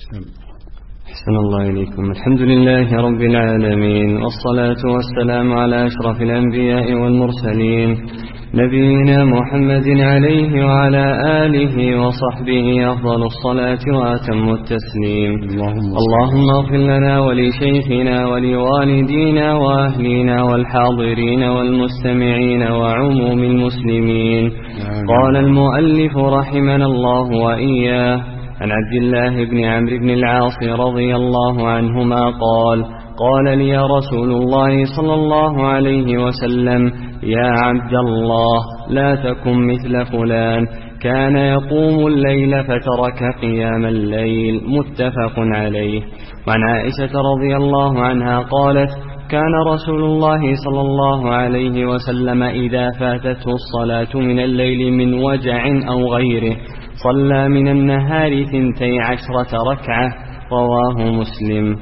أحسن الله إليكم. الحمد لله رب العالمين، والصلاة والسلام على أشرف الأنبياء والمرسلين، نبينا محمد عليه وعلى آله وصحبه أفضل الصلاة وأتم التسليم. اللهم اغفر لنا ولشيخنا ولوالدينا وأهلنا والحاضرين والمستمعين وعموم المسلمين. قال المؤلف رحمنا الله وإياه عن عبد الله بن عمرو بن العاص رضي الله عنهما قال لي رسول الله صلى الله عليه وسلم: يا عبد الله، لا تكن مثل فلان كان يقوم الليل فترك قيام الليل. متفق عليه. وعن عائشة رضي الله عنها قالت: كان رسول الله صلى الله عليه وسلم إذا فاتته الصلاة من الليل من وجع أو غيره صلى من النهار 12 ركعة. رواه مسلم.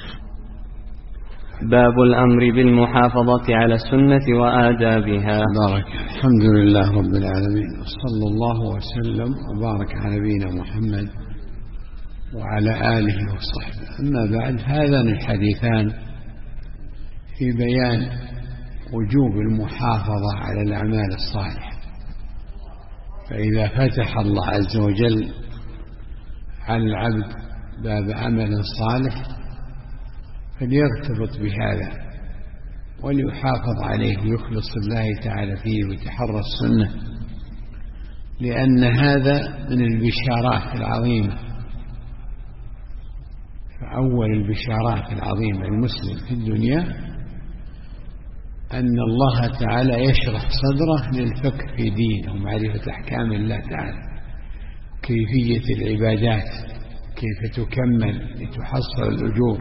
باب الأمر بالمحافظة على السنة وآدابها. بارك. الحمد لله رب العالمين، وصلى الله وسلم وبارك على نبينا محمد وعلى آله وصحبه. أما بعد، هذان الحديثان في بيان وجوب المحافظة على الأعمال الصالحة. فإذا فتح الله عز وجل على العبد باب عمل صالح فليرتبط بهذا وليحافظ عليه ويخلص الله تعالى فيه ويتحرى السنة، لأن هذا من البشارات العظيمة. فأول البشارات العظيمة المسلم في الدنيا أن الله تعالى يشرح صدره للفقه في دينه ومعرفة أحكام الله تعالى، كيفية العبادات، كيف تكمل لتحصل الأجور،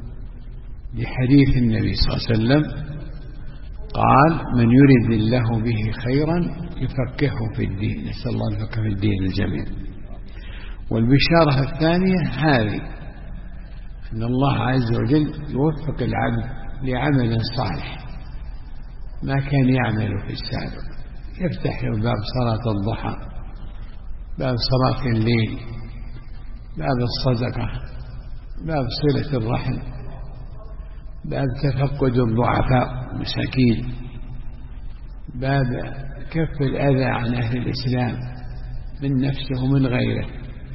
لحديث النبي صلى الله عليه وسلم قال: من يرد الله به خيرا يفقهه في الدين. نسأل الله الفقه في الدين الجميع. والبشارة الثانية هذه، أن الله عز وجل يوفق العبد لعمل صالح ما كان يعمل في السابق، يفتح له باب صلاة الضحى، باب صلاة الليل، باب الصدقة، باب صلة الرحم، باب تفقد الضعفاء والمساكين، باب كف الأذى عن أهل الإسلام من نفسه ومن غيره.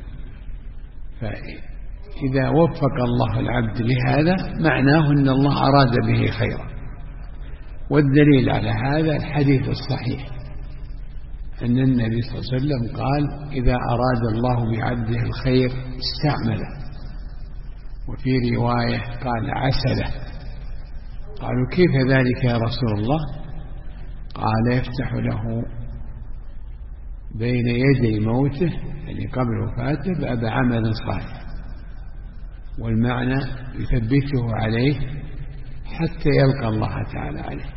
فإذا وفق الله العبد لهذا معناه أن الله أراد به خيرا. والدليل على هذا الحديث الصحيح أن النبي صلى الله عليه وسلم قال: إذا أراد الله بعبده الخير استعمله. وفي رواية قال: عسله. قالوا: كيف ذلك يا رسول الله؟ قال: يفتح له بين يدي موته، يعني قبل وفاته، باب عمل صالح، والمعنى يثبته عليه حتى يلقى الله تعالى عليه.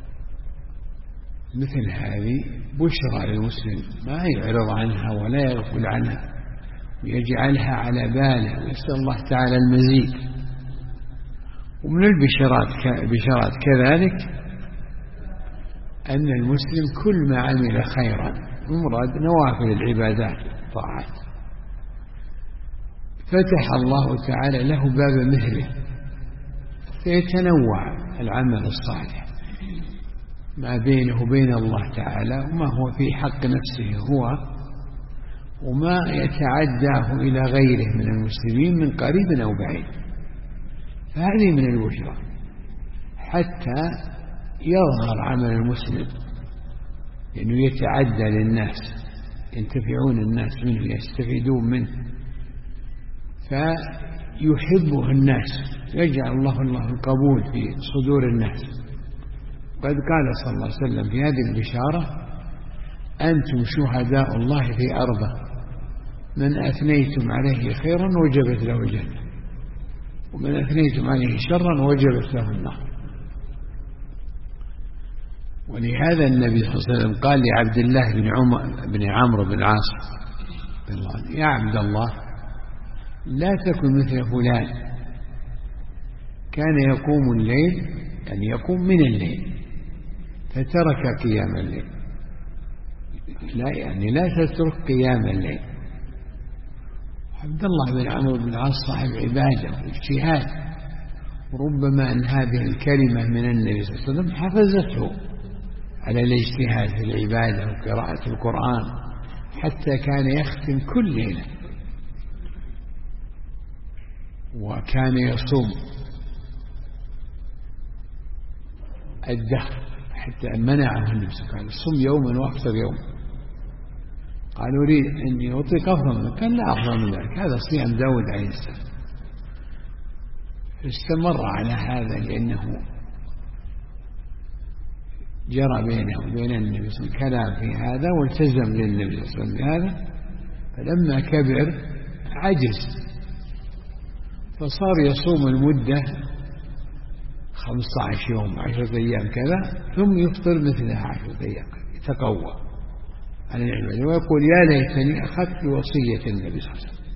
مثل هذه بشرى للمسلم، ما يعرض عنها ولا يغفل عنها ويجعلها على باله، ويسأل الله تعالى المزيد. ومن البشارات كذلك أن المسلم كل ما عمل خيرا، المراد نوافل العبادات الطاعات، فتح الله تعالى له باب مثله، فيتنوع العمل الصالح ما بينه وبين الله تعالى، وما هو في حق نفسه هو، وما يتعداه إلى غيره من المسلمين من قريب أو بعيد. فهذه من البشرى حتى يظهر عمل المسلم، لأنه يتعدى للناس، ينتفعون الناس منه، يستفيدون منه، فيحبه الناس، يجعل الله القبول في صدور الناس. قد قال صلى الله عليه وسلم في هذه البشارة: أنتم شهداء الله في أرضه، من أثنيتم عليه خيرا وجبت له الجنة، ومن أثنيتم عليه شرا وجبت له النار. ولهذا النبي صلى الله عليه وسلم قال لعبد الله بن عمرو بن العاص: يا عبد الله، لا تكن مثل فلان كان يقوم الليل، يعني يقوم من الليل، فترك قيام الليل. لا، يعني لا تترك قيام الليل عبد الله بن عمرو بن العاص صاحب عبادة واجتهاد، وربما أن هذه الكلمة من النبي صلى الله عليه وسلم حفزته على الاجتهاد في العبادة وقراءة القرآن، حتى كان يختم كل ليلة، وكان يصوم الدهر حتى منعه النبي صلى الله عليه وسلم صم يوما وأكثر يوم. قال أريد أني أطيق أفضل منك، قال لا أفضل من ذلك، هذا صيام داود عليه السلام. استمر على هذا لأنه جرى بينه وبين النبي صلى الله عليه وسلم كلام في هذا، والتزم للنبي صلى الله عليه وسلم بهذا. فلما كبر عجز، فصار يصوم المدة 15 يوم 10 أيام كذا، ثم يفطر مثلها 10 أيام، يتقوى على العبادة ويقول يا ليتني أخذت بوصية النبي صلى الله عليه وسلم.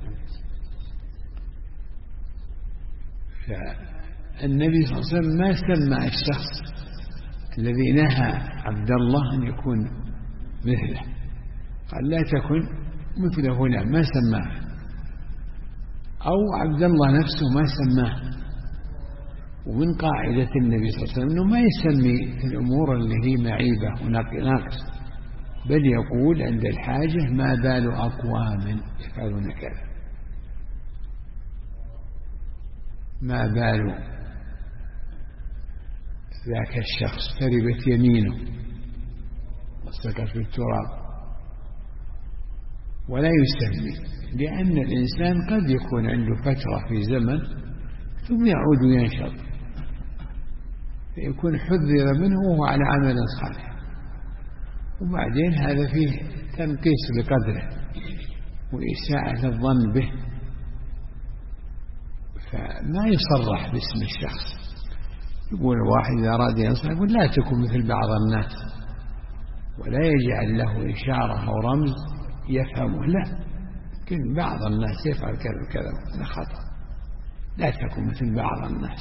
فالنبي صلى الله عليه وسلم ما سمى الشخص الذي نهى عبد الله أن يكون مثله، قال لا تكن مثل فلان، ما سماه، أو عبد الله نفسه ما سماه. ومن قاعدة النبي صلى الله عليه وسلم أنه ما يسمي الأمور اللي هي معيبة وناقص، بل يقول عند الحاجة ما بال أقوام يفعلون كذا، ما بال ذاك الشخص تربت يمينه واستكت في التراب، ولا يسمي، لأن الإنسان قد يكون عنده فترة في زمن ثم يعود وينشط، فيكون حذر منه وهو على عمل صالح، وبعدين هذا فيه تنقيص بقدره وإساءة الظن به، فما يصرح باسم الشخص. يقول الواحد إذا أراد ينصح يقول لا تكن مثل بعض الناس، ولا يجعل له إشارة أو رمز يفهمه، لا، لكن بعض الناس يفعل كذا وكذا، هذا خطأ، لا تكن مثل بعض الناس.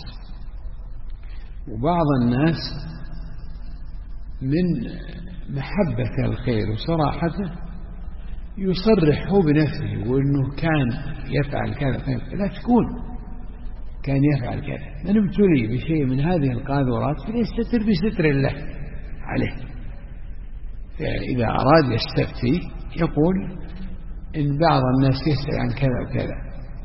وبعض الناس من محبة الخير وصراحته يصرح هو بنفسه، يقول إنه كان يفعل كذا، لا تكون كان يفعل كذا، من ابتلي بشيء من هذه القاذورات فليستتر بستر الله عليه. فإذا أراد يستفتي يقول إن بعض الناس يسأل عن كذا وكذا،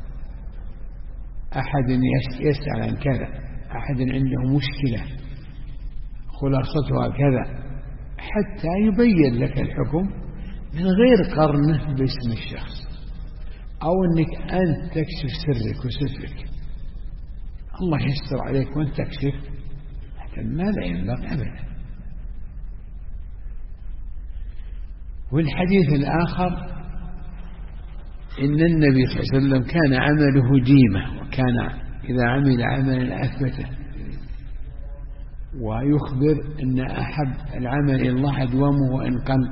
أحد يسأل عن كذا، أحد عنده مشكلة خلاصتها كذا، حتى يبين لك الحكم من غير قرنه باسم الشخص، أو أنك أنت تكشف سرك وسترك، الله يستر عليك وأنت تكشف، حتى ما لا ينبغي أبدا. والحديث الآخر إن النبي صلى الله عليه وسلم كان عمله ديمة، وكان إذا عمل عملا أثبته، ويخبر أن أحب العمل إلى الله أدومه وإن قل.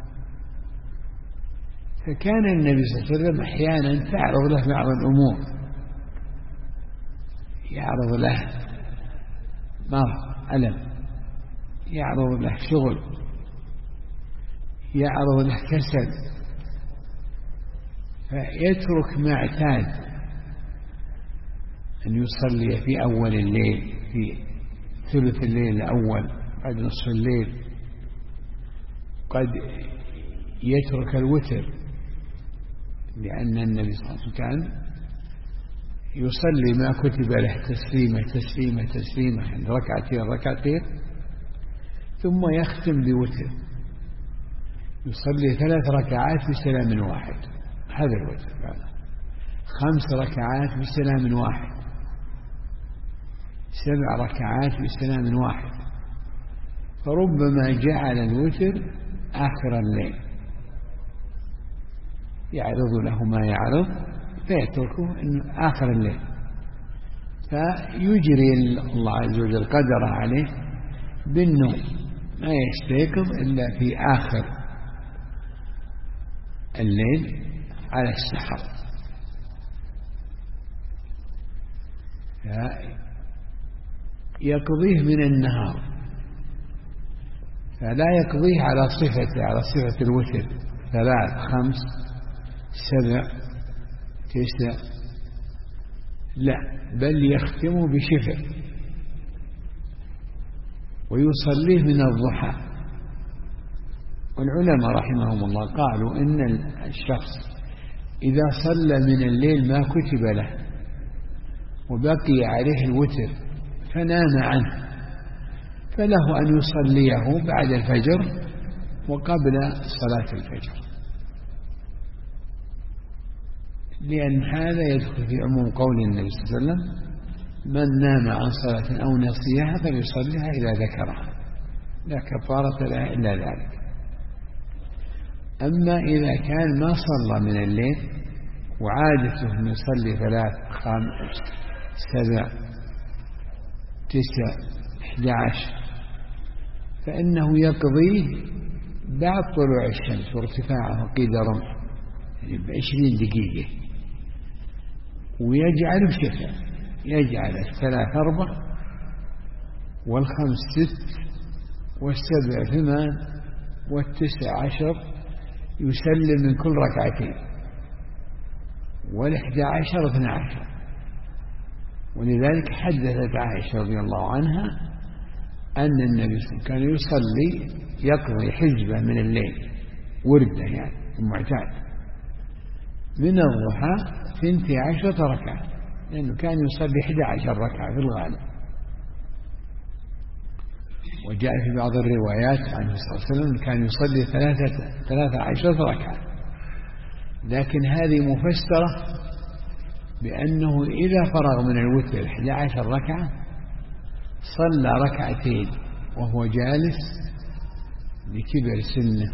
فكان النبي صلى الله عليه وسلم أحيانا تعرض له بعض الأمور، يعرض له مرض ألم، يعرض له شغل، يعرض له كسل، فيترك ما اعتاد أن يصلي في أول الليل، في ثلث الليل الأول، بعد نصف الليل، قد يترك الوتر، لأن النبي صلى الله عليه وسلم كان يصلي ما كتب له تسليمة تسليمة تسليمة، يعني ركعتين ثم يختم بوتر، يصلي 3 ركعات بسلام واحد، هذا الوتر، 5 ركعات بسلام واحد، 7 ركعات بسلام واحد. فربما جعل الوتر آخر الليل، يعرض له ما يعرض فيتركه إنه آخر الليل، فيجري الله عز وجل قدره عليه بالنوم، ما يستيقظ إلا في آخر الليل على السحر. يقضيه من النهار، فلا يقضيه على صفته، على صفة الوتر 3 5 7 9، لا، بل يختمه بشفع ويصليه من الضحى. والعلماء رحمهم الله قالوا إن الشخص إذا صلى من الليل ما كتب له وبقي عليه الوتر فنام عنه، فله أن يصليه بعد الفجر وقبل صلاة الفجر، لأن هذا يدخل في عموم قول النبي صلى الله عليه وسلم: من نام عن صلاة أو نسيها فليصليها إذا ذكرها، لا كفارة لها إلا ذلك. أما إذا كان ما صلى من الليل وعادته أن يصلي 3 5 7 9 11 فإنه يقضيه بعد طلوع الشمس وارتفاعه قيد رمح، يعني ب20 دقيقة، ويجعله شفع، يجعل 3 4 وال5 6 وال7 8 وال9 10 يسلم من كل ركعتين، وال11 12. ولذلك حدثت عائشة رضي الله عنها أن النبي صلى الله عليه وسلم كان يصلي يقضي حزبة من الليل، وردة يعني المعتاد، من الضحى 12 ركعة، لأنه كان يصلي 11 ركعة في الغالب. وجاء في بعض الروايات عنه صلى الله عليه وسلم كان يصلي 13 ركعة، لكن هذه مفسرة بأنه إذا فرغ من الوتر 11 ركعة صلى 2 ركعتين وهو جالس لكبر سنه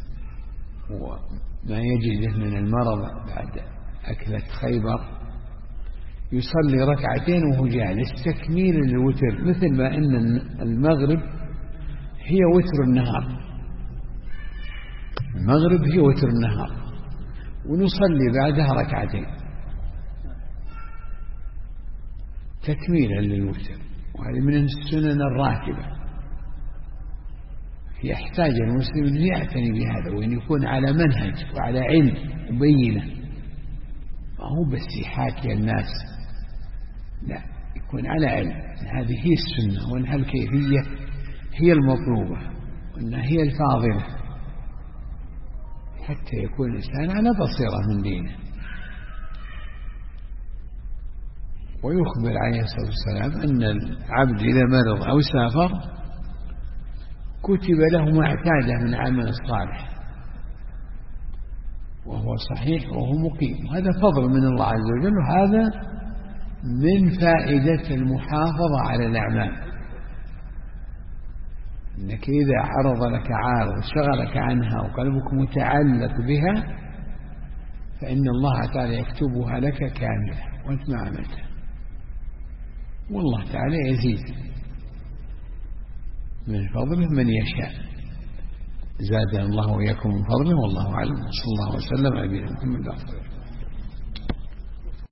وما يجده من المرض بعد أكلة خيبر، يصلي 2 ركعتين وهو جالس تكميلا للوتر، مثل ما أن المغرب هي وتر النهار، المغرب هي وتر النهار، ونصلي بعدها 2 ركعتين تكميلا للوتر. وهذه من السنن الراتبة، يحتاج المسلم أن يعتني بهذا وأن يكون على منهج وعلى علم وبينة، ما هو بس يحاكي الناس، لا، يكون على علم هذه هي السنة، وأنها الكيفية هي المطلوبة، وأنها هي الفاضلة، حتى يكون الإنسان على بصيرة من دينه. ويخبر عليه الصلاة والسلام أن العبد إذا مرض أو سافر كتب له ما اعتاده من عمل الصالح وهو صحيح وهو مقيم، هذا فضل من الله عز وجل، وهذا من فائدة المحافظة على الأعمال، أنك إذا عرض لك عارض شغلك عنها وقلبك متعلق بها فإن الله تعالى يكتبها لك كاملة وأنت ما عملتها، والله تعالى يزيد من فضله من يشاء. زادنا الله وإياكم من فضله، والله أعلم، وصلى الله وسلم على نبينا محمد.